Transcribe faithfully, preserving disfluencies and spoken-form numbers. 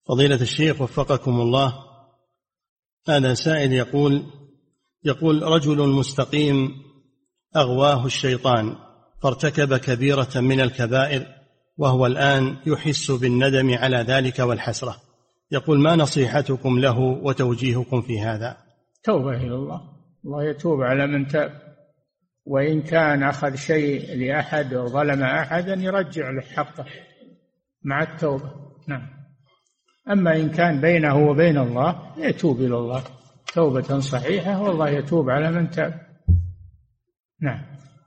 فضيلة الشيخ وفقكم الله، هذا سائل يقول يقول رجل مستقيم أغواه الشيطان فارتكب كبيرة من الكبائر وهو الآن يحس بالندم على ذلك والحسرة، يقول ما نصيحتكم له وتوجيهكم في هذا؟ توبة إلى الله، الله يتوب على من تاب، وإن كان أخذ شيء لأحد وظلم أحدا يرجع له حقه مع التوبة. نعم. أما إن كان بينه وبين الله يتوب إلى الله توبة صحيحة، والله يتوب على من تاب. نعم.